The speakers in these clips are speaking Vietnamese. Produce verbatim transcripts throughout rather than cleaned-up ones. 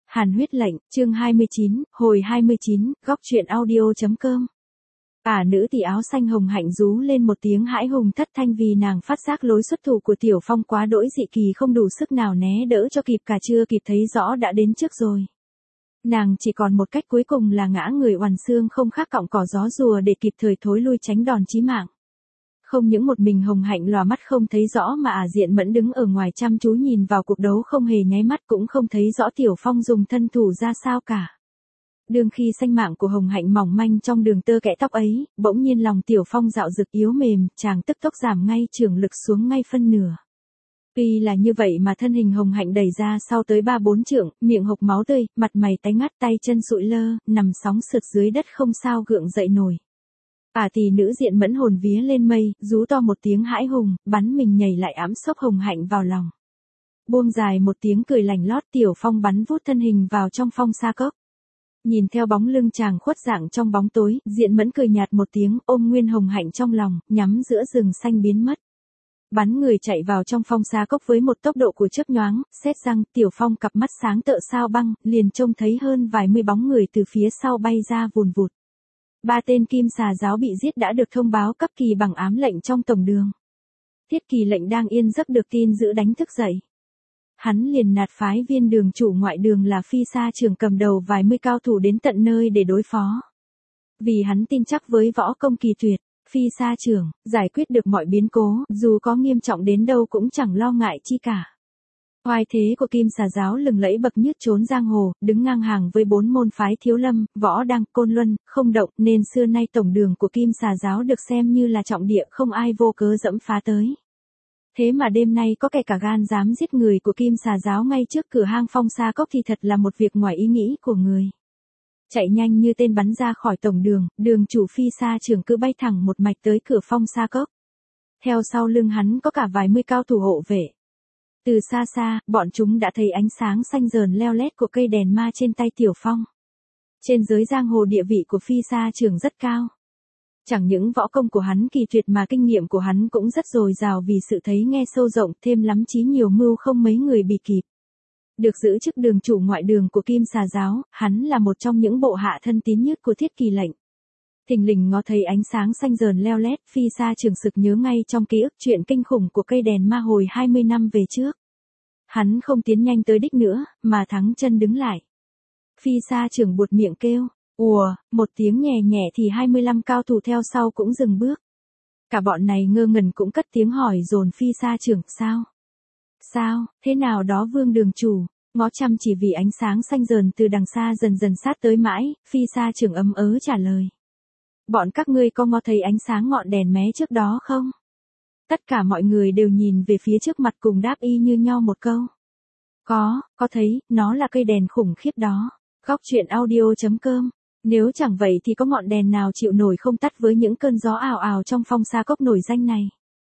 Hàn huyết lệnh, chương hai mươi chín, hồi hai mươi chín, góc truyện audio.com. Ả nữ tỷ áo xanh hồng hạnh rú lên một tiếng hãi hùng thất thanh vì nàng phát giác lối xuất thủ của Tiểu Phong quá đỗi dị kỳ, không đủ sức nào né đỡ cho kịp, cả chưa kịp thấy rõ đã đến trước rồi. Nàng chỉ còn một cách cuối cùng là ngã người oằn xương không khác cọng cỏ gió rùa để kịp thời thối lui tránh đòn chí mạng. Không những một mình hồng hạnh lòa mắt không thấy rõ mà Ả Diện Mẫn đứng ở ngoài chăm chú nhìn vào cuộc đấu không hề nháy mắt, cũng không thấy rõ Tiểu Phong dùng thân thủ ra sao cả. Đương khi xanh mạng của hồng hạnh mỏng manh trong đường tơ kẽ tóc ấy, bỗng nhiên lòng Tiểu Phong dạo dực yếu mềm, chàng tức tốc giảm ngay trường lực xuống ngay phân nửa. Tuy là như vậy mà thân hình hồng hạnh đẩy ra sau tới ba bốn trượng, miệng hộc máu tươi, mặt mày tái ngắt, tay chân sụi lơ, nằm sóng sượt dưới đất không sao gượng dậy nổi. Ả tỷ nữ Diện Mẫn hồn vía lên mây, rú to một tiếng hãi hùng, bắn mình nhảy lại ẵm xốc hồng hạnh vào lòng. Buông dài một tiếng cười lành lót, Tiểu Phong bắn vút thân hình vào trong phong sa cốc. Nhìn theo bóng lưng chàng khuất dạng trong bóng tối, Diện Mẫn cười nhạt một tiếng, ôm nguyên hồng hạnh trong lòng, nhắm giữa rừng xanh biến mất. Bắn người chạy vào trong phong sa cốc với một tốc độ của chớp nhoáng, xét răng, Tiểu Phong cặp mắt sáng tợ sao băng, liền trông thấy hơn vài mươi bóng người từ phía sau bay ra vùn vụt. Ba tên kim xà giáo bị giết đã được thông báo cấp kỳ bằng ám lệnh trong tổng đường. Thiết Kỳ lệnh đang yên giấc được tin dữ đánh thức dậy. Hắn liền nạt phái viên đường chủ ngoại đường là Phi Sa Trường cầm đầu vài mươi cao thủ đến tận nơi để đối phó. Vì hắn tin chắc với võ công kỳ tuyệt, Phi Sa Trường giải quyết được mọi biến cố, dù có nghiêm trọng đến đâu cũng chẳng lo ngại chi cả. Oai thế của kim xà giáo lừng lẫy bậc nhất trốn giang hồ, đứng ngang hàng với bốn môn phái Thiếu Lâm, Võ Đăng, Côn Luân, không động, nên xưa nay tổng đường của kim xà giáo được xem như là trọng địa, không ai vô cớ dẫm phá tới. Thế mà đêm nay có kẻ cả gan dám giết người của kim xà giáo ngay trước cửa hang phong sa cốc thì thật là một việc ngoài ý nghĩ của người. Chạy nhanh như tên bắn ra khỏi tổng đường, đường chủ Phi Sa Trường cứ bay thẳng một mạch tới cửa phong sa cốc. Theo sau lưng hắn có cả vài mươi cao thủ hộ vệ. Từ xa xa, bọn chúng đã thấy ánh sáng xanh rờn leo lét của cây đèn ma trên tay Tiểu Phong. Trên giới giang hồ địa vị của Phi Sa Trường rất cao. Chẳng những võ công của hắn kỳ tuyệt mà kinh nghiệm của hắn cũng rất dồi dào vì sự thấy nghe sâu rộng, thêm lắm trí nhiều mưu không mấy người bị kịp. Được giữ chức đường chủ ngoại đường của kim xà giáo, hắn là một trong những bộ hạ thân tín nhất của Thiết Kỳ lệnh. Thình lình ngó thấy ánh sáng xanh rờn leo lét, Phi Sa Trường sực nhớ ngay trong ký ức chuyện kinh khủng của cây đèn ma hồi hai mươi năm về trước. Hắn không tiến nhanh tới đích nữa, mà thắng chân đứng lại. Phi Sa Trường buột miệng kêu, ùa, một tiếng nhẹ nhẹ thì hai mươi lăm cao thủ theo sau cũng dừng bước. Cả bọn này ngơ ngẩn cũng cất tiếng hỏi dồn Phi Sa Trường, sao? Sao, thế nào đó Vương đường chủ? Ngó chăm chỉ vì ánh sáng xanh rờn từ đằng xa dần dần sát tới mãi, Phi Sa Trường ấm ớ trả lời. Bọn các ngươi có ngó thấy ánh sáng ngọn đèn mé trước đó không? Tất cả mọi người đều nhìn về phía trước mặt cùng đáp y như nhau một câu. Có, có thấy, nó là cây đèn khủng khiếp đó. Góc truyện audio.com. Nếu chẳng vậy thì có ngọn đèn nào chịu nổi không tắt với những cơn gió ào ào trong phong sa cốc nổi danh này.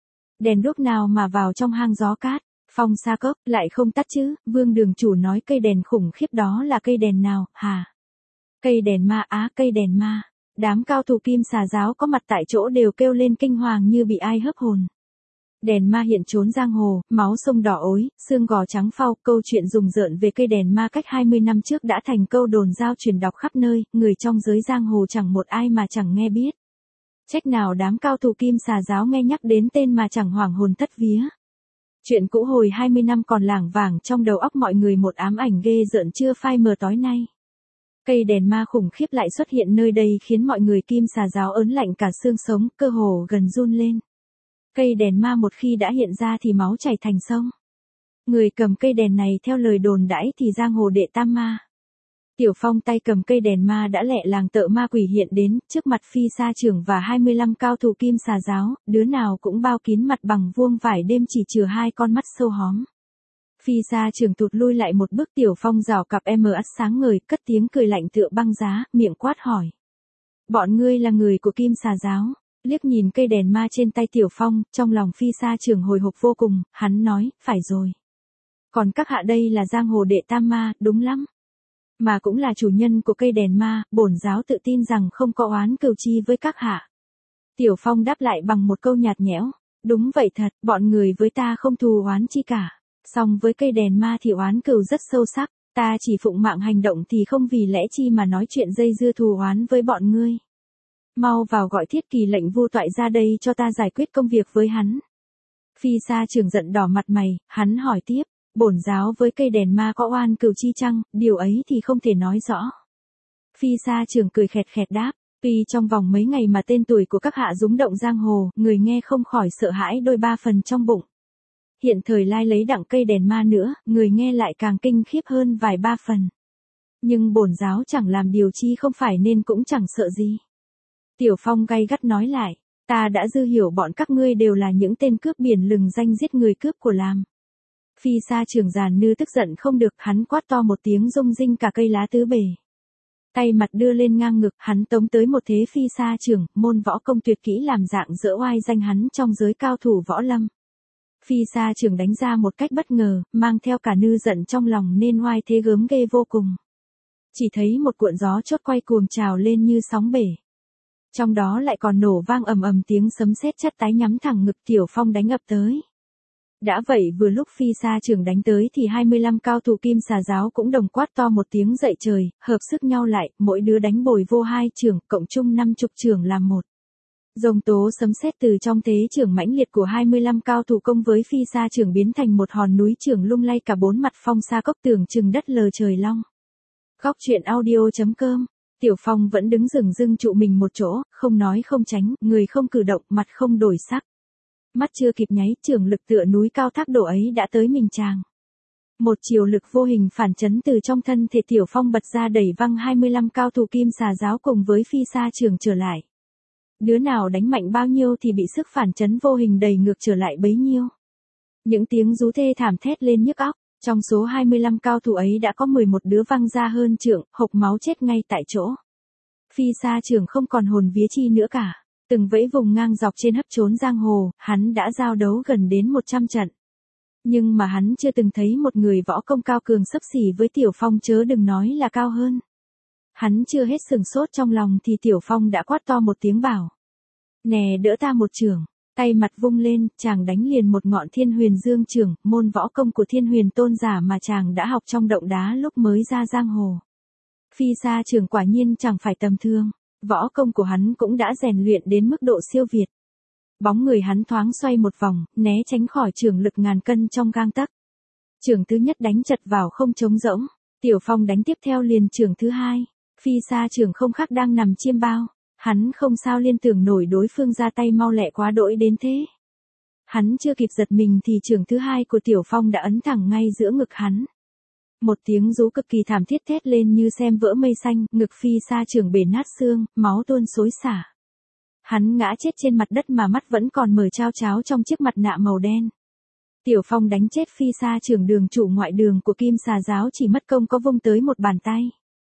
Đèn đuốc nào mà vào trong hang gió cát, phong sa cốc, lại không tắt chứ? Vương đường chủ nói cây đèn khủng khiếp đó là cây đèn nào, hả? Cây đèn ma á, cây đèn ma. Đám cao thủ kim xà giáo có mặt tại chỗ đều kêu lên kinh hoàng như bị ai hớp hồn. Đèn ma hiện trốn giang hồ, máu sông đỏ ối, xương gò trắng phau, câu chuyện rùng rợn về cây đèn ma cách hai mươi năm trước đã thành câu đồn dao truyền đọc khắp nơi, người trong giới giang hồ chẳng một ai mà chẳng nghe biết. Trách nào đám cao thủ kim xà giáo nghe nhắc đến tên mà chẳng hoảng hồn thất vía. Chuyện cũ hồi hai mươi năm còn lảng vảng trong đầu óc mọi người một ám ảnh ghê rợn chưa phai mờ tối nay. Cây đèn ma khủng khiếp lại xuất hiện nơi đây khiến mọi người kim xà giáo ớn lạnh cả xương sống, cơ hồ gần run lên. Cây đèn ma một khi đã hiện ra thì máu chảy thành sông. Người cầm cây đèn này theo lời đồn đãi thì giang hồ đệ tam ma. Tiểu Phong tay cầm cây đèn ma đã lẹ làng tợ ma quỷ hiện đến, trước mặt Phi Sa Trường và hai mươi lăm cao thủ kim xà giáo, đứa nào cũng bao kín mặt bằng vuông vải đêm chỉ chừa hai con mắt sâu hóm. Phi Sa Trường tụt lui lại một bước, Tiểu Phong rào cặp em ắt sáng ngời, cất tiếng cười lạnh tựa băng giá, miệng quát hỏi. Bọn ngươi là người của kim xà giáo? Liếc nhìn cây đèn ma trên tay Tiểu Phong, trong lòng Phi Sa Trường hồi hộp vô cùng, hắn nói, phải rồi. Còn các hạ đây là giang hồ đệ tam ma, đúng lắm. Mà cũng là chủ nhân của cây đèn ma, bổn giáo tự tin rằng không có oán cừu chi với các hạ. Tiểu Phong đáp lại bằng một câu nhạt nhẽo, đúng vậy thật, bọn người với ta không thù oán chi cả. Song với cây đèn ma thì oán cừu rất sâu sắc. Ta chỉ phụng mạng hành động thì không vì lẽ chi mà nói chuyện dây dưa thù oán với bọn ngươi. Mau vào gọi Thiết Kỳ lệnh Vu Toại ra đây cho ta giải quyết công việc với hắn. Phi Sa Trưởng giận đỏ mặt mày, hắn hỏi tiếp, bổn giáo với cây đèn ma có oan cừu chi chăng, điều ấy thì không thể nói rõ. Phi Sa Trưởng cười khẹt khẹt đáp, tuy trong vòng mấy ngày mà tên tuổi của các hạ rúng động giang hồ, người nghe không khỏi sợ hãi đôi ba phần trong bụng. Hiện thời lai lấy đặng cây đèn ma nữa, người nghe lại càng kinh khiếp hơn vài ba phần. Nhưng bổn giáo chẳng làm điều chi không phải nên cũng chẳng sợ gì. Tiểu Phong gay gắt nói lại, ta đã dư hiểu bọn các ngươi đều là những tên cướp biển lừng danh giết người cướp của làm. Phi Sa Trưởng giàn nư tức giận không được, hắn quát to một tiếng rung rinh cả cây lá tứ bề. Tay mặt đưa lên ngang ngực, hắn tống tới một thế Phi Sa Trưởng, môn võ công tuyệt kỹ làm dạng dỡ oai danh hắn trong giới cao thủ võ lâm. Phi Sa Trưởng đánh ra một cách bất ngờ, mang theo cả nư giận trong lòng nên oai thế gớm ghê vô cùng. Chỉ thấy một cuộn gió chốt quay cuồng trào lên như sóng bể. Trong đó lại còn nổ vang ầm ầm tiếng sấm sét chát tái nhắm thẳng ngực Tiểu Phong đánh ập tới. Đã vậy vừa lúc Phi Sa Trưởng đánh tới thì hai mươi lăm cao thủ Kim Xà giáo cũng đồng quát to một tiếng dậy trời, hợp sức nhau lại, mỗi đứa đánh bồi vô hai trưởng, cộng chung năm chục trưởng làm một. Dòng tố sấm sét từ trong thế trưởng mãnh liệt của hai mươi lăm cao thủ công với Phi Sa Trưởng biến thành một hòn núi trưởng lung lay cả bốn mặt phong sa cốc tưởng chừng đất lờ trời long. Góc truyện audio chấm com. Tiểu Phong vẫn đứng rừng rưng trụ mình một chỗ, không nói không tránh, người không cử động, mặt không đổi sắc. Mắt chưa kịp nháy, trưởng lực tựa núi cao thác đổ ấy đã tới mình chàng. Một chiều lực vô hình phản chấn từ trong thân thể Tiểu Phong bật ra đẩy văng hai mươi lăm cao thủ Kim Xà giáo cùng với Phi Sa Trưởng trở lại. Đứa nào đánh mạnh bao nhiêu thì bị sức phản chấn vô hình đẩy ngược trở lại bấy nhiêu. Những tiếng rú thê thảm thét lên nhức óc, trong số hai mươi lăm cao thủ ấy đã có mười một đứa văng ra hơn trượng, hộc máu chết ngay tại chỗ. Phi Sa Trưởng không còn hồn vía chi nữa cả, từng vẫy vùng ngang dọc trên hấp trốn giang hồ, hắn đã giao đấu gần đến một trăm trận. Nhưng mà hắn chưa từng thấy một người võ công cao cường xấp xỉ với Tiểu Phong, chớ đừng nói là cao hơn. Hắn chưa hết sừng sốt trong lòng thì Tiểu Phong đã quát to một tiếng bảo. Nè đỡ ta một chưởng, tay mặt vung lên, chàng đánh liền một ngọn Thiên Huyền Dương chưởng, môn võ công của Thiên Huyền tôn giả mà chàng đã học trong động đá lúc mới ra giang hồ. Phi Sa Trưởng quả nhiên chẳng phải tầm thường, võ công của hắn cũng đã rèn luyện đến mức độ siêu việt. Bóng người hắn thoáng xoay một vòng, né tránh khỏi chưởng lực ngàn cân trong gang tấc. Chưởng thứ nhất đánh chật vào không trống rỗng, Tiểu Phong đánh tiếp theo liền chưởng thứ hai. Phi Sa Trưởng không khác đang nằm chiêm bao, hắn không sao liên tưởng nổi đối phương ra tay mau lẹ quá đỗi đến thế. Hắn chưa kịp giật mình thì chưởng thứ hai của Tiểu Phong đã ấn thẳng ngay giữa ngực hắn. Một tiếng rú cực kỳ thảm thiết thét lên như xem vỡ mây xanh, ngực Phi Sa Trưởng bể nát xương, máu tuôn xối xả. Hắn ngã chết trên mặt đất mà mắt vẫn còn mở trao tráo trong chiếc mặt nạ màu đen. Tiểu Phong đánh chết Phi Sa Trưởng đường chủ ngoại đường của Kim Xà giáo chỉ mất công có vung tới một bàn tay.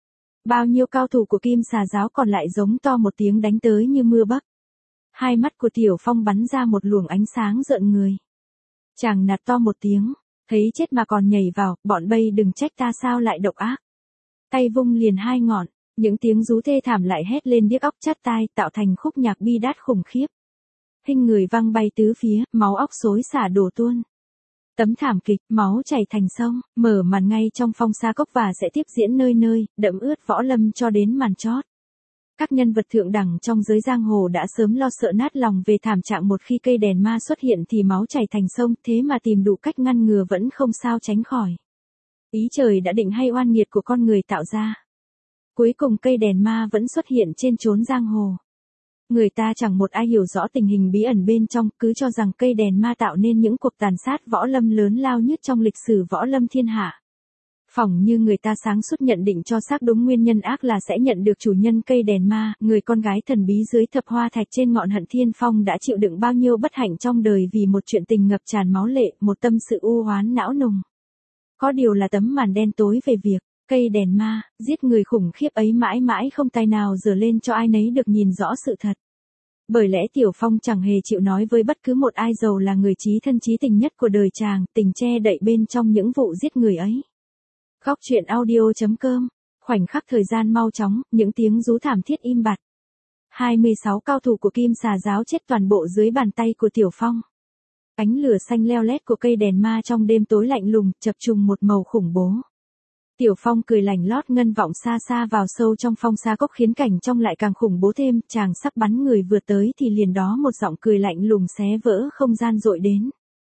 Bao nhiêu cao thủ của Kim Xà giáo còn lại giống to một tiếng đánh tới như mưa bắc. Hai mắt của Tiểu Phong bắn ra một luồng ánh sáng rợn người. Chàng nạt to một tiếng, thấy chết mà còn nhảy vào, bọn bay đừng trách ta sao lại độc ác. Tay vung liền hai ngọn, những tiếng rú thê thảm lại hét lên điếc óc chát tai, tạo thành khúc nhạc bi đát khủng khiếp. Hình người văng bay tứ phía, máu óc xối xả đổ tuôn. Tấm thảm kịch, máu chảy thành sông, mở màn ngay trong phong sa cốc và sẽ tiếp diễn nơi nơi, đẫm ướt võ lâm cho đến màn chót. Các nhân vật thượng đẳng trong giới giang hồ đã sớm lo sợ nát lòng về thảm trạng một khi cây đèn ma xuất hiện thì máu chảy thành sông, thế mà tìm đủ cách ngăn ngừa vẫn không sao tránh khỏi. Ý trời đã định hay oan nghiệt của con người tạo ra. Cuối cùng cây đèn ma vẫn xuất hiện trên chốn giang hồ. Người ta chẳng một ai hiểu rõ tình hình bí ẩn bên trong, cứ cho rằng cây đèn ma tạo nên những cuộc tàn sát võ lâm lớn lao nhất trong lịch sử võ lâm thiên hạ. Phỏng như người ta sáng suốt nhận định cho xác đúng nguyên nhân ác là sẽ nhận được chủ nhân cây đèn ma, người con gái thần bí dưới thập hoa thạch trên ngọn Hận Thiên Phong đã chịu đựng bao nhiêu bất hạnh trong đời vì một chuyện tình ngập tràn máu lệ, một tâm sự u oán não nùng. Có điều là tấm màn đen tối về việc cây đèn ma, giết người khủng khiếp ấy mãi mãi không tài nào dở lên cho ai nấy được nhìn rõ sự thật. Bởi lẽ Tiểu Phong chẳng hề chịu nói với bất cứ một ai dầu là người chí thân chí tình nhất của đời chàng, tình che đậy bên trong những vụ giết người ấy. Góc truyện audio chấm com, khoảnh khắc thời gian mau chóng, những tiếng rú thảm thiết im bặt. hai mươi sáu cao thủ của Kim Xà giáo chết toàn bộ dưới bàn tay của Tiểu Phong. Ánh lửa xanh leo lét của cây đèn ma trong đêm tối lạnh lùng, chập trùng một màu khủng bố. Tiểu Phong cười lành lót ngân vọng xa xa vào sâu trong phong sa cốc khiến cảnh trong lại càng khủng bố thêm, chàng sắp bắn người vừa tới thì liền đó một giọng cười lạnh lùng xé vỡ không gian dội đến.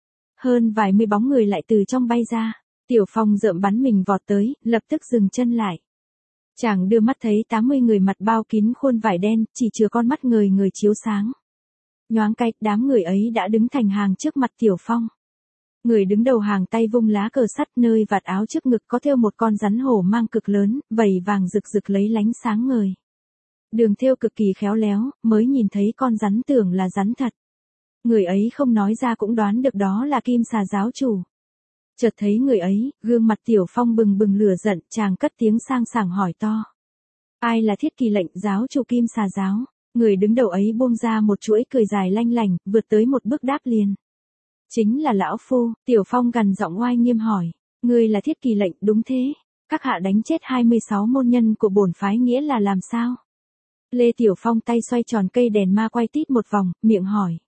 Hơn vài mươi bóng người lại từ trong bay ra, Tiểu Phong rợm bắn mình vọt tới, lập tức dừng chân lại. Chàng đưa mắt thấy tám mươi người mặt bao kín khuôn vải đen, chỉ chừa con mắt người người chiếu sáng. Nhoáng cái, đám người ấy đã đứng thành hàng trước mặt Tiểu Phong. Người đứng đầu hàng tay vung lá cờ sắt, nơi vạt áo trước ngực có thêu một con rắn hổ mang cực lớn, vảy vàng rực rực lấy lánh sáng ngời. Đường thêu cực kỳ khéo léo, mới nhìn thấy con rắn tưởng là rắn thật. Người ấy không nói ra cũng đoán được đó là Kim Xà giáo chủ. Chợt thấy người ấy, gương mặt Tiểu Phong bừng bừng lửa giận, chàng cất tiếng sang sảng hỏi to. Ai là Thiết Kỳ Lệnh, giáo chủ Kim Xà giáo? Người đứng đầu ấy buông ra một chuỗi cười dài lanh lảnh, vượt tới một bước đáp liền. Chính là lão phu. Tiểu Phong gằn giọng oai nghiêm hỏi. Ngươi là Thiết Kỳ Lệnh, đúng thế? Các hạ đánh chết hai mươi sáu môn nhân của bổn phái nghĩa là làm sao? Lê Tiểu Phong tay xoay tròn cây đèn ma quay tít một vòng, miệng hỏi.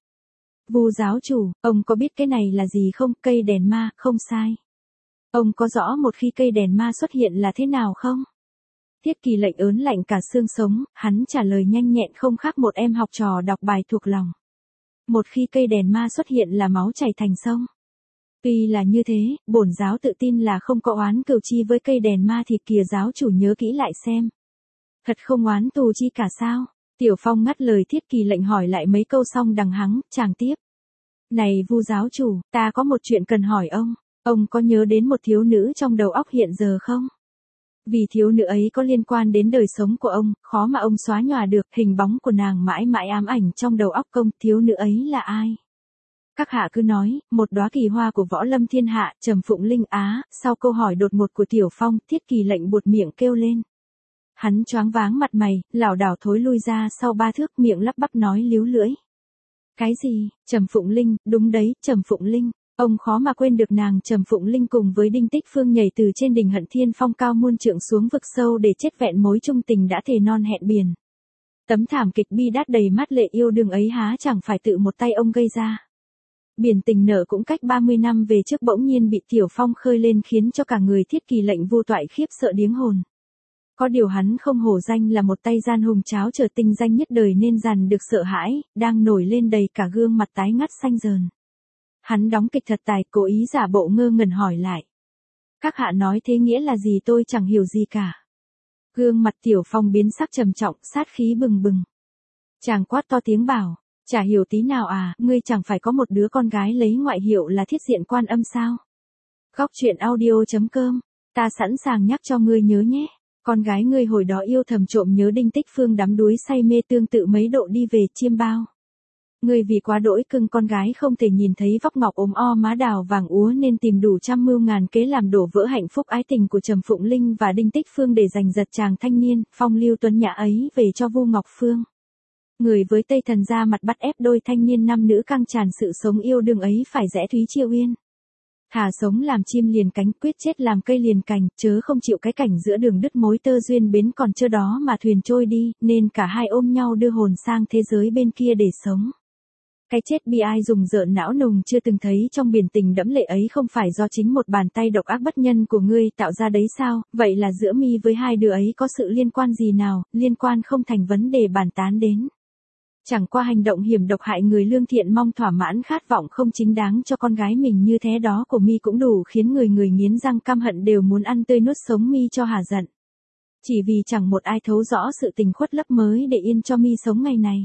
Vu giáo chủ, ông có biết cái này là gì không? Cây đèn ma, không sai. Ông có rõ một khi cây đèn ma xuất hiện là thế nào không? Thiết Kỳ Lệnh ớn lạnh cả xương sống, hắn trả lời nhanh nhẹn không khác một em học trò đọc bài thuộc lòng. Một khi cây đèn ma xuất hiện là máu chảy thành sông. Tuy là như thế, bổn giáo tự tin là không có oán cừu chi với cây đèn ma thì kìa giáo chủ nhớ kỹ lại xem. Thật không oán tù chi cả sao? Tiểu Phong ngắt lời Thiết Kỳ Lệnh hỏi lại mấy câu xong đằng hắng, chàng tiếp. Này Vu giáo chủ, ta có một chuyện cần hỏi ông. Ông có nhớ đến một thiếu nữ trong đầu óc hiện giờ không? Vì thiếu nữ ấy có liên quan đến đời sống của ông, khó mà ông xóa nhòa được, hình bóng của nàng mãi mãi ám ảnh trong đầu óc công, thiếu nữ ấy là ai? Các hạ cứ nói, một đóa kỳ hoa của võ lâm thiên hạ, Trầm Phụng Linh á. Sau câu hỏi đột ngột của Tiểu Phong, Thiết Kỳ Lệnh buột miệng kêu lên. Hắn choáng váng mặt mày, lảo đảo thối lui ra sau ba thước, miệng lắp bắp nói líu lưỡi. Cái gì? Trầm Phụng Linh? Đúng đấy, Trầm Phụng Linh. Ông khó mà quên được nàng Trầm Phụng Linh cùng với Đinh Tích Phương nhảy từ trên đỉnh Hận Thiên Phong cao muôn trượng xuống vực sâu để chết vẹn mối chung tình đã thề non hẹn biển. Tấm thảm kịch bi đát đầy mắt lệ yêu đương ấy há chẳng phải tự một tay ông gây ra. Biển tình nở cũng cách ba mươi năm về trước bỗng nhiên bị Tiểu Phong khơi lên khiến cho cả người Thiết Kỳ Lệnh Vu toại khiếp sợ điếng hồn. Có điều hắn không hổ danh là một tay gian hùng cháo trở tinh danh nhất đời nên dằn được sợ hãi, đang nổi lên đầy cả gương mặt tái ngắt xanh dờn. Hắn đóng kịch thật tài, cố ý giả bộ ngơ ngẩn hỏi lại. Các hạ nói thế nghĩa là gì tôi chẳng hiểu gì cả. Gương mặt Tiểu Phong biến sắc trầm trọng, sát khí bừng bừng. Chàng quát to tiếng bảo, chả hiểu tí nào à, ngươi chẳng phải có một đứa con gái lấy ngoại hiệu là Thiết Diện Quan Âm sao? Góc truyện audio chấm com, ta sẵn sàng nhắc cho ngươi nhớ nhé. Con gái ngươi hồi đó yêu thầm trộm nhớ Đinh Tích Phương đắm đuối say mê tương tự mấy độ đi về chiêm bao. Ngươi vì quá đỗi cưng con gái không thể nhìn thấy vóc ngọc ốm o má đào vàng úa nên tìm đủ trăm mưu ngàn kế làm đổ vỡ hạnh phúc ái tình của Trầm Phụng Linh và Đinh Tích Phương để giành giật chàng thanh niên, phong lưu tuấn nhã ấy về cho Vu Ngọc Phương. Người với Tây Thần ra mặt bắt ép đôi thanh niên nam nữ căng tràn sự sống yêu đương ấy phải rẽ thúy chia uyên. Thà sống làm chim liền cánh, quyết chết làm cây liền cành, chớ không chịu cái cảnh giữa đường đứt mối tơ duyên bến còn chưa đó mà thuyền trôi đi, nên cả hai ôm nhau đưa hồn sang thế giới bên kia để sống. Cái chết bi ai rùng rợn não nùng chưa từng thấy trong biển tình đẫm lệ ấy không phải do chính một bàn tay độc ác bất nhân của ngươi tạo ra đấy sao? Vậy là giữa mi với hai đứa ấy có sự liên quan gì nào? Liên quan không thành vấn đề bàn tán đến. Chẳng qua hành động hiểm độc hại người lương thiện mong thỏa mãn khát vọng không chính đáng cho con gái mình như thế đó của mi cũng đủ khiến người người nghiến răng căm hận đều muốn ăn tươi nuốt sống mi cho hả giận. Chỉ vì chẳng một ai thấu rõ sự tình khuất lấp mới để yên cho mi sống ngày này.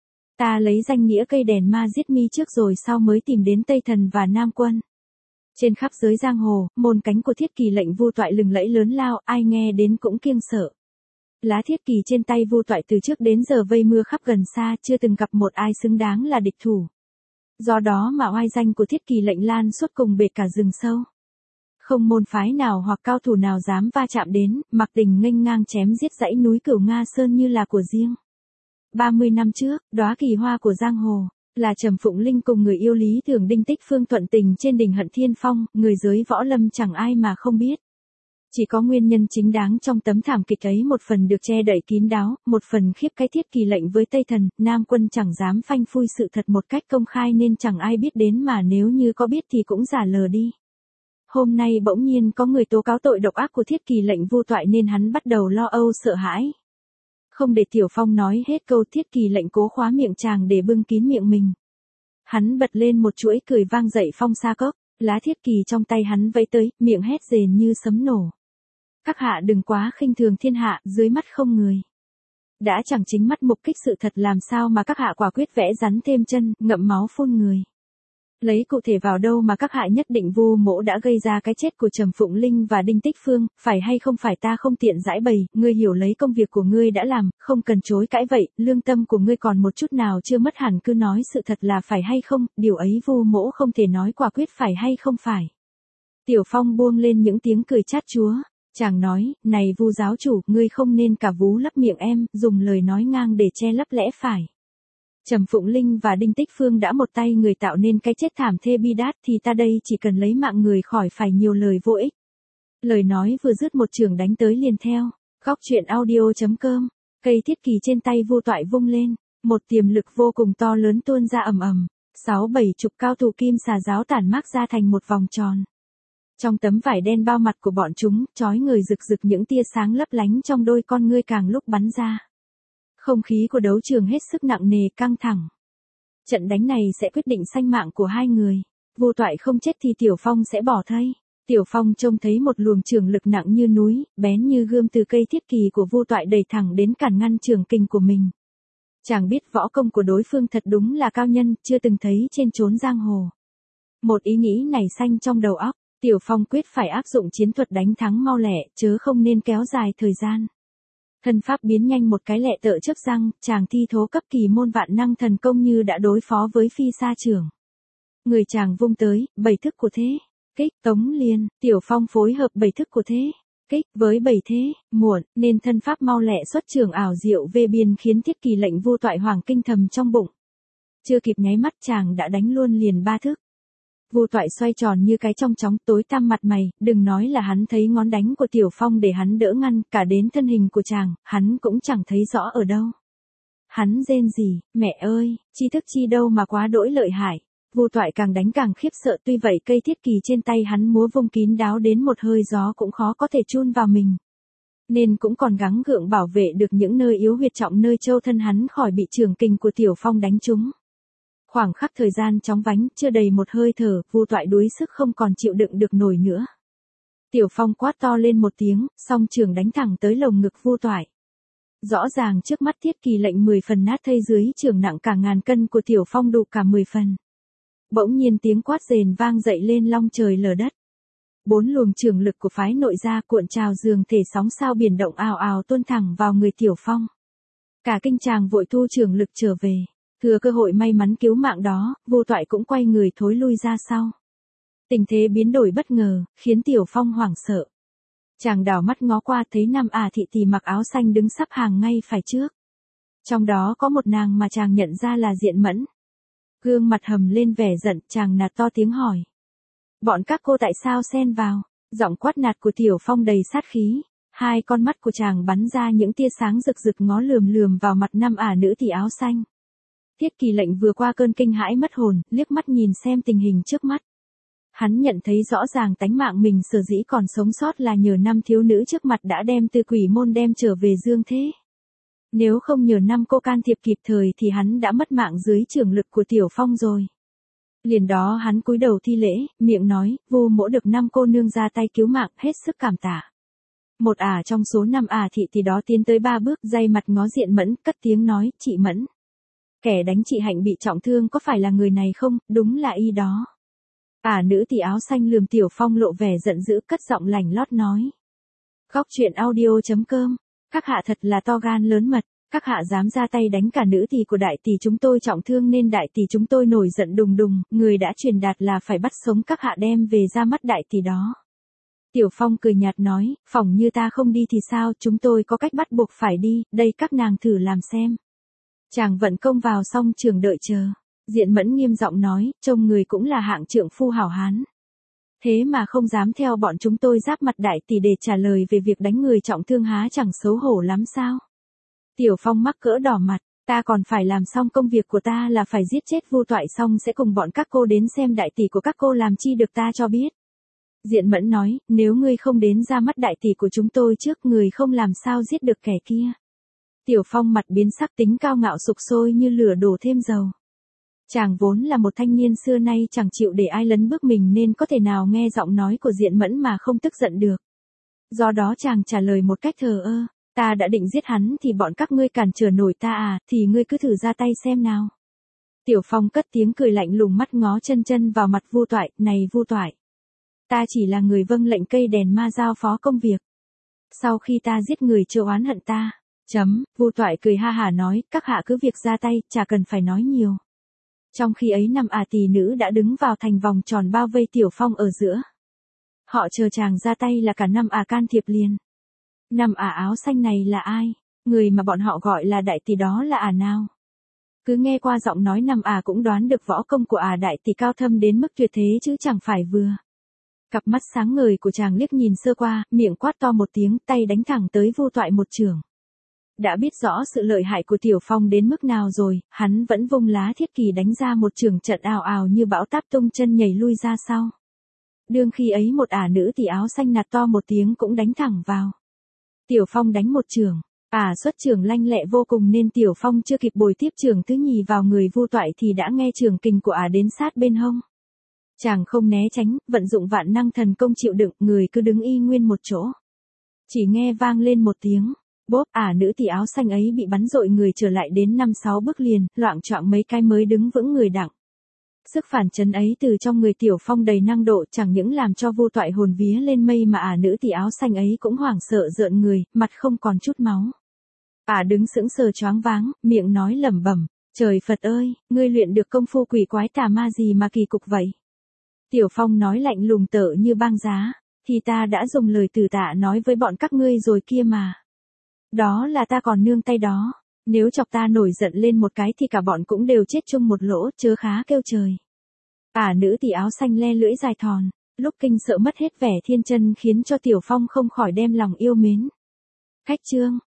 Ta lấy danh nghĩa cây đèn ma giết mi trước rồi sau mới tìm đến Tây Thần và Nam Quân. Trên khắp giới giang hồ, môn cánh của Thiết Kỳ Lệnh Vu toại lừng lẫy lớn lao, ai nghe đến cũng kiêng sợ. Lá thiết kỳ trên tay Vu toại từ trước đến giờ vây mưa khắp gần xa, chưa từng gặp một ai xứng đáng là địch thủ. Do đó mà oai danh của Thiết Kỳ Lệnh lan suốt cùng bể cả rừng sâu. Không môn phái nào hoặc cao thủ nào dám va chạm đến, mặc tình nghênh ngang chém giết dãy núi Cửu Nga Sơn như là của riêng. ba mươi năm trước, đóa kỳ hoa của giang hồ, là Trầm Phụng Linh cùng người yêu lý tưởng Đinh Tích Phương thuận tình trên đỉnh Hận Thiên Phong, người giới võ lâm chẳng ai mà không biết. Chỉ có nguyên nhân chính đáng trong tấm thảm kịch ấy một phần được che đậy kín đáo, một phần khiếp cái Thiết Kỳ Lệnh với Tây Thần, Nam Quân chẳng dám phanh phui sự thật một cách công khai nên chẳng ai biết đến mà nếu như có biết thì cũng giả lờ đi. hôm nay bỗng nhiên có người tố cáo tội độc ác của Thiết Kỳ Lệnh Vu Toại nên hắn bắt đầu lo âu sợ hãi. Không để Tiểu Phong nói hết câu, Thiết Kỳ Lệnh cố khóa miệng chàng để bưng kín miệng mình. Hắn bật lên một chuỗi cười vang dậy phong sa cốc, lá thiết kỳ trong tay hắn vẫy tới, miệng hét rền như sấm nổ. Các hạ đừng quá khinh thường thiên hạ, dưới mắt không người. Đã chẳng chính mắt mục kích sự thật làm sao mà các hạ quả quyết vẽ rắn thêm chân, ngậm máu phun người. Lấy cụ thể vào đâu mà các hạ nhất định Vu Mỗ đã gây ra cái chết của Trầm Phụng Linh và Đinh Tích Phương, phải hay không phải ta không tiện giải bày, ngươi hiểu lấy công việc của ngươi đã làm, không cần chối cãi vậy, lương tâm của ngươi còn một chút nào chưa mất hẳn, cứ nói sự thật là phải hay không, điều ấy Vu Mỗ không thể nói quả quyết phải hay không phải. Tiểu Phong buông lên những tiếng cười chát chúa, chàng nói, này Vu giáo chủ, ngươi không nên cả vú lấp miệng em, dùng lời nói ngang để che lấp lẽ phải. Trầm Phụng Linh và Đinh Tích Phương đã một tay người tạo nên cái chết thảm thê bi đát thì ta đây chỉ cần lấy mạng người khỏi phải nhiều lời vô ích. Lời nói vừa dứt một chưởng đánh tới liền theo. Góc truyện audio chấm com. Cây thiết kỳ trên tay Vu Toại vung lên, một tiềm lực vô cùng to lớn tuôn ra ầm ầm, sáu bảy chục cao thủ kim xà giáo tản mác ra thành một vòng tròn. Trong tấm vải đen bao mặt của bọn chúng, chói người rực rực những tia sáng lấp lánh trong đôi con ngươi càng lúc bắn ra. Không khí của đấu trường hết sức nặng nề căng thẳng. Trận đánh này sẽ quyết định sanh mạng của hai người. Vu Toại không chết thì Tiểu Phong sẽ bỏ thây. Tiểu Phong trông thấy một luồng trường lực nặng như núi, bén như gươm từ cây thiết kỳ của Vu Toại đẩy thẳng đến cản ngăn trường kình của mình. Chàng biết võ công của đối phương thật đúng là cao nhân, chưa từng thấy trên chốn giang hồ. Một ý nghĩ nảy sanh trong đầu óc, Tiểu Phong quyết phải áp dụng chiến thuật đánh thắng mau lẹ, chớ không nên kéo dài thời gian. Thân pháp biến nhanh một cái lẹ tợ chớp răng, chàng thi thố cấp kỳ môn vạn năng thần công như đã đối phó với phi sa trưởng. Người chàng vung tới, bảy thức của thế, kích, tống liên, Tiểu Phong phối hợp bảy thức của thế, kích, với bảy thế, muộn, nên thân pháp mau lẹ xuất trường ảo diệu về biên khiến Thiết Kỳ Lệnh Vu Toại hoàng kinh thầm trong bụng. Chưa kịp nháy mắt chàng đã đánh luôn liền ba thức. Vu Toại xoay tròn như cái trong chóng tối tăm mặt mày, đừng nói là hắn thấy ngón đánh của Tiểu Phong để hắn đỡ ngăn, cả đến thân hình của chàng, hắn cũng chẳng thấy rõ ở đâu. Hắn rên gì, mẹ ơi, chi thức chi đâu mà quá đỗi lợi hại. Vu Toại càng đánh càng khiếp sợ, tuy vậy cây thiết kỳ trên tay hắn múa vung kín đáo đến một hơi gió cũng khó có thể chun vào mình. Nên cũng còn gắng gượng bảo vệ được những nơi yếu huyệt trọng nơi châu thân hắn khỏi bị trường kình của Tiểu Phong đánh trúng. Khoảng khắc thời gian chóng vánh, chưa đầy một hơi thở, Vu Toại đuối sức không còn chịu đựng được nổi nữa. Tiểu Phong quát to lên một tiếng, song trường đánh thẳng tới lồng ngực Vu Toại. Rõ ràng trước mắt Thiết Kỳ Lệnh mười phần nát thây dưới trường nặng cả ngàn cân của Tiểu Phong đủ cả mười phần. Bỗng nhiên tiếng quát rền vang dậy lên long trời lở đất. Bốn luồng trường lực của phái nội gia cuộn trào dường thể sóng sao biển động ào ào tuôn thẳng vào người Tiểu Phong. Cả kinh chàng vội thu trường lực trở về. Thừa cơ hội may mắn cứu mạng đó, Vu Toại cũng quay người thối lui ra sau. Tình thế biến đổi bất ngờ, khiến Tiểu Phong hoảng sợ. Chàng đảo mắt ngó qua thấy năm ả thị tỷ mặc áo xanh đứng sắp hàng ngay phải trước. Trong đó có một nàng mà chàng nhận ra là Diện Mẫn. Gương mặt hầm lên vẻ giận, chàng nạt to tiếng hỏi. Bọn các cô tại sao xen vào? Giọng quát nạt của Tiểu Phong đầy sát khí. Hai con mắt của chàng bắn ra những tia sáng rực rực ngó lườm lườm vào mặt năm ả nữ tỷ áo xanh. Thiết Kỳ Lệnh vừa qua cơn kinh hãi mất hồn, liếc mắt nhìn xem tình hình trước mắt. Hắn nhận thấy rõ ràng tánh mạng mình sở dĩ còn sống sót là nhờ năm thiếu nữ trước mặt đã đem từ quỷ môn đem trở về dương thế. Nếu không nhờ năm cô can thiệp kịp thời thì hắn đã mất mạng dưới trường lực của Tiểu Phong rồi. Liền đó hắn cúi đầu thi lễ, miệng nói, Vu Mỗ được năm cô nương ra tay cứu mạng, hết sức cảm tạ. Một ả trong số năm ả thị thì đó tiến tới ba bước, day mặt ngó Diện Mẫn, cất tiếng nói, chị Mẫn. Kẻ đánh chị Hạnh bị trọng thương có phải là người này không, đúng là y đó. Ả nữ tỷ áo xanh lườm Tiểu Phong lộ vẻ giận dữ, cất giọng lành lót nói. Góc truyện audio chấm com. Các hạ thật là to gan lớn mật, các hạ dám ra tay đánh cả nữ tỷ của đại tỷ chúng tôi trọng thương nên đại tỷ chúng tôi nổi giận đùng đùng, người đã truyền đạt là phải bắt sống các hạ đem về ra mắt đại tỷ đó. Tiểu Phong cười nhạt nói, phỏng như ta không đi thì sao, chúng tôi có cách bắt buộc phải đi, đây các nàng thử làm xem. Chàng vận công vào xong trường đợi chờ. Diện Mẫn nghiêm giọng nói, trông người cũng là hạng trượng phu hảo hán. Thế mà không dám theo bọn chúng tôi giáp mặt đại tỷ để trả lời về việc đánh người trọng thương há chẳng xấu hổ lắm sao? Tiểu Phong mắc cỡ đỏ mặt, ta còn phải làm xong công việc của ta là phải giết chết Vu Toại xong sẽ cùng bọn các cô đến xem đại tỷ của các cô làm chi được ta cho biết. Diện Mẫn nói, nếu ngươi không đến ra mắt đại tỷ của chúng tôi trước, người không làm sao giết được kẻ kia. Tiểu Phong mặt biến sắc, tính cao ngạo sục sôi như lửa đổ thêm dầu. Chàng vốn là một thanh niên xưa nay chẳng chịu để ai lấn bước mình nên có thể nào nghe giọng nói của Diện Mẫn mà không tức giận được. Do đó chàng trả lời một cách thờ ơ, ta đã định giết hắn thì bọn các ngươi cản trở nổi ta à, thì ngươi cứ thử ra tay xem nào. Tiểu Phong cất tiếng cười lạnh lùng, mắt ngó chân chân vào mặt Vu Toại, này Vu Toại. Ta chỉ là người vâng lệnh cây đèn ma giao phó công việc. Sau khi ta giết người chưa oán hận ta. Chấm, Vu Toại cười ha hả nói, các hạ cứ việc ra tay, chả cần phải nói nhiều. Trong khi ấy năm ả tỷ nữ đã đứng vào thành vòng tròn bao vây Tiểu Phong ở giữa. Họ chờ chàng ra tay là cả năm ả can thiệp liền. Năm ả áo xanh này là ai? Người mà bọn họ gọi là đại tỷ đó là ả nào? Cứ nghe qua giọng nói năm ả cũng đoán được võ công của ả đại tỷ cao thâm đến mức tuyệt thế chứ chẳng phải vừa. Cặp mắt sáng ngời của chàng liếc nhìn sơ qua, miệng quát to một tiếng, tay đánh thẳng tới Vu Toại một chưởng. Đã biết rõ sự lợi hại của Tiểu Phong đến mức nào rồi, hắn vẫn vung lá thiết kỳ đánh ra một chưởng trận ào ào như bão táp, tung chân nhảy lui ra sau. Đương khi ấy một ả nữ tỷ áo xanh nạt to một tiếng cũng đánh thẳng vào. Tiểu Phong đánh một chưởng, ả xuất chưởng lanh lẹ vô cùng nên Tiểu Phong chưa kịp bồi tiếp chưởng thứ nhì vào người Vu Toại thì đã nghe chưởng kình của ả đến sát bên hông. Chàng không né tránh, vận dụng vạn năng thần công chịu đựng, người cứ đứng y nguyên một chỗ. Chỉ nghe vang lên một tiếng, bốp, ả nữ tỷ áo xanh ấy bị bắn dội người trở lại đến năm sáu bước liền, loạng choạng mấy cái mới đứng vững người đặng. Sức phản chấn ấy từ trong người Tiểu Phong đầy năng độ chẳng những làm cho Vu Toại hồn vía lên mây mà ả nữ tỷ áo xanh ấy cũng hoảng sợ rợn người, mặt không còn chút máu. Ả đứng sững sờ choáng váng, miệng nói lẩm bẩm, trời Phật ơi, ngươi luyện được công phu quỷ quái tà ma gì mà kỳ cục vậy? Tiểu Phong nói lạnh lùng tợ như băng giá, thì ta đã dùng lời từ tạ nói với bọn các ngươi rồi kia mà. Đó là ta còn nương tay đó, nếu chọc ta nổi giận lên một cái thì cả bọn cũng đều chết chung một lỗ, chớ khá kêu trời. Ả nữ tỷ áo xanh le lưỡi dài thòn, lúc kinh sợ mất hết vẻ thiên chân khiến cho Tiểu Phong không khỏi đem lòng yêu mến. Khách trương,